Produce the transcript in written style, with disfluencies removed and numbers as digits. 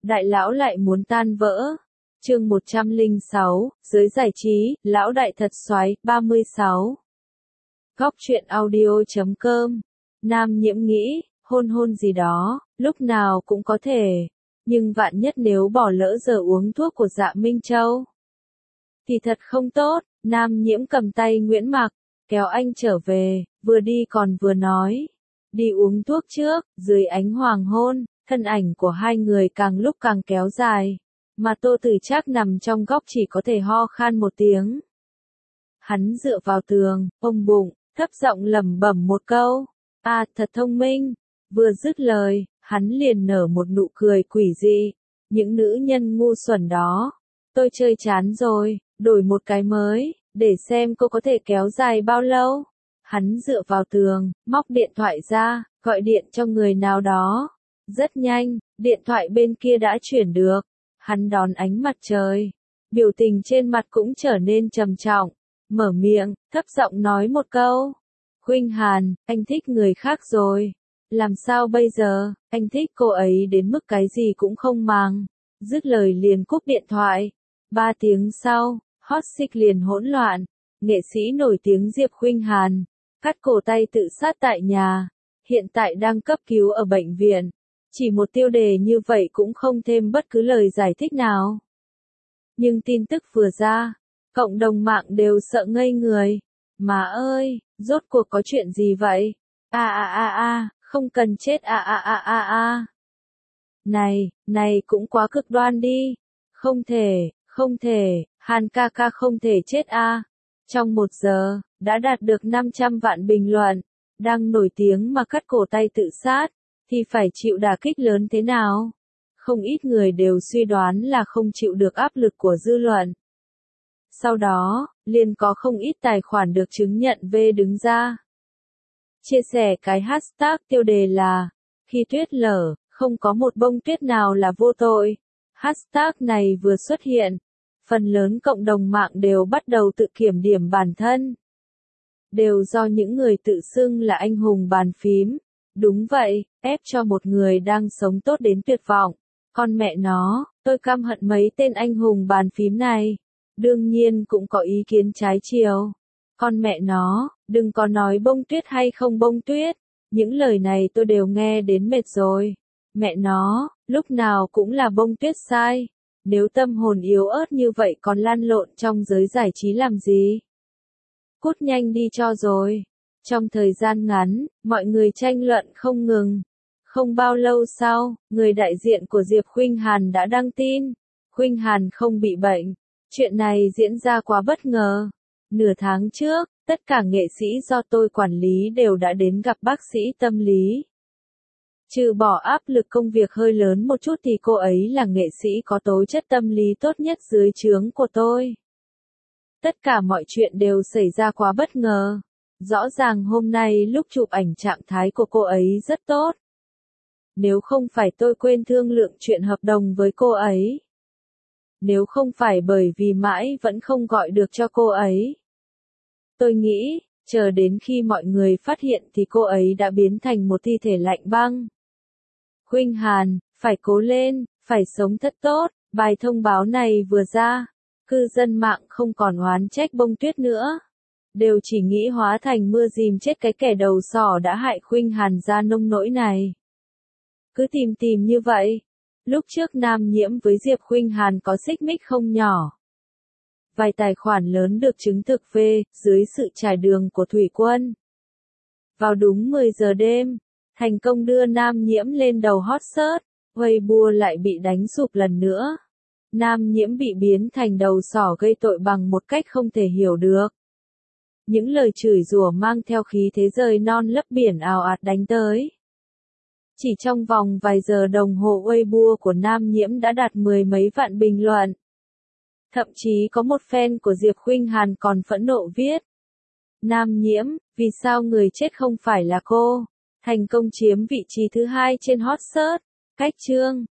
Đại lão lại muốn tan vỡ. Chương 106, giới giải trí, lão đại thật xoái, 36. Góc truyện audio.com. Nam Nhiễm nghĩ, hôn gì đó, lúc nào cũng có thể. Nhưng vạn nhất nếu bỏ lỡ giờ uống thuốc của Dạ Minh Châu thì thật không tốt. Nam Nhiễm cầm tay Nguyễn Mặc, kéo anh trở về, vừa đi còn vừa nói. Đi uống thuốc trước. Dưới ánh hoàng hôn, thân ảnh của hai người càng lúc càng kéo dài. Mà Tô Tử Trác nằm trong góc chỉ có thể ho khan một tiếng. Hắn dựa vào tường, ôm bụng, thấp giọng lẩm bẩm một câu. À, thật thông minh. Vừa dứt lời, hắn liền nở một nụ cười quỷ dị. Những nữ nhân ngu xuẩn đó. Tôi chơi chán rồi, đổi một cái mới, để xem cô có thể kéo dài bao lâu. Hắn dựa vào tường, móc điện thoại ra, gọi điện cho người nào đó. Rất nhanh, điện thoại bên kia đã chuyển được. Hắn đón ánh mặt trời. Biểu tình trên mặt cũng trở nên trầm trọng. Mở miệng, thấp giọng nói một câu. Khuynh Hàn, anh thích người khác rồi. Làm sao bây giờ, anh thích cô ấy đến mức cái gì cũng không màng. Dứt lời liền cúp điện thoại. 3 tiếng sau, hot search liền hỗn loạn. Nghệ sĩ nổi tiếng Diệp Khuynh Hàn, cắt cổ tay tự sát tại nhà. Hiện tại đang cấp cứu ở bệnh viện. Chỉ một tiêu đề như vậy cũng không thêm bất cứ lời giải thích nào. Nhưng tin tức vừa ra, cộng đồng mạng đều sợ ngây người. Má ơi, rốt cuộc có chuyện gì vậy? Không cần chết Này cũng quá cực đoan đi. Không thể, Hàn ca ca không thể chết a. Trong 1 giờ, đã đạt được 500 vạn bình luận. Đang nổi tiếng mà cắt cổ tay tự sát, thì phải chịu đả kích lớn thế nào? Không ít người đều suy đoán là không chịu được áp lực của dư luận. Sau đó, liền có không ít tài khoản được chứng nhận V đứng ra. Chia sẻ cái hashtag tiêu đề là, khi tuyết lở, không có một bông tuyết nào là vô tội. Hashtag này vừa xuất hiện, phần lớn cộng đồng mạng đều bắt đầu tự kiểm điểm bản thân. Đều do những người tự xưng là anh hùng bàn phím. Đúng vậy, ép cho một người đang sống tốt đến tuyệt vọng. Con mẹ nó, tôi căm hận mấy tên anh hùng bàn phím này. Đương nhiên cũng có ý kiến trái chiều. Con mẹ nó, đừng có nói bông tuyết hay không bông tuyết. Những lời này tôi đều nghe đến mệt rồi. Mẹ nó, lúc nào cũng là bông tuyết sai. Nếu tâm hồn yếu ớt như vậy còn lăn lộn trong giới giải trí làm gì? Cút nhanh đi cho rồi. Trong thời gian ngắn, mọi người tranh luận không ngừng. Không bao lâu sau, người đại diện của Diệp Khuynh Hàn đã đăng tin. Khuynh Hàn không bị bệnh. Chuyện này diễn ra quá bất ngờ. Nửa tháng trước, tất cả nghệ sĩ do tôi quản lý đều đã đến gặp bác sĩ tâm lý. Trừ bỏ áp lực công việc hơi lớn một chút thì cô ấy là nghệ sĩ có tố chất tâm lý tốt nhất dưới trướng của tôi. Tất cả mọi chuyện đều xảy ra quá bất ngờ. Rõ ràng hôm nay lúc chụp ảnh trạng thái của cô ấy rất tốt. Nếu không phải tôi quên thương lượng chuyện hợp đồng với cô ấy. Nếu không phải bởi vì mãi vẫn không gọi được cho cô ấy. Tôi nghĩ, chờ đến khi mọi người phát hiện thì cô ấy đã biến thành một thi thể lạnh băng. Khuynh Hàn, phải cố lên, phải sống thật tốt. Bài thông báo này vừa ra, cư dân mạng không còn oán trách bông tuyết nữa. Đều chỉ nghĩ hóa thành mưa dìm chết cái kẻ đầu sỏ đã hại Khuynh Hàn ra nông nỗi này. Cứ tìm như vậy. Lúc trước Nam Nhiễm với Diệp Khuynh Hàn có xích mích không nhỏ. Vài tài khoản lớn được chứng thực về, dưới sự trải đường của Thủy Quân. Vào đúng 10 giờ đêm, thành công đưa Nam Nhiễm lên đầu hot search, Weibo lại bị đánh sụp lần nữa. Nam Nhiễm bị biến thành đầu sỏ gây tội bằng một cách không thể hiểu được. Những lời chửi rủa mang theo khí thế rời non lấp biển ào ạt đánh tới. Chỉ trong vòng vài giờ đồng hồ Weibo của Nam Nhiễm đã đạt 10 mấy vạn bình luận. Thậm chí có một fan của Diệp Khuynh Hàn còn phẫn nộ viết. Nam Nhiễm, vì sao người chết không phải là cô? Thành công chiếm vị trí thứ 2 trên hot search. Cách chương.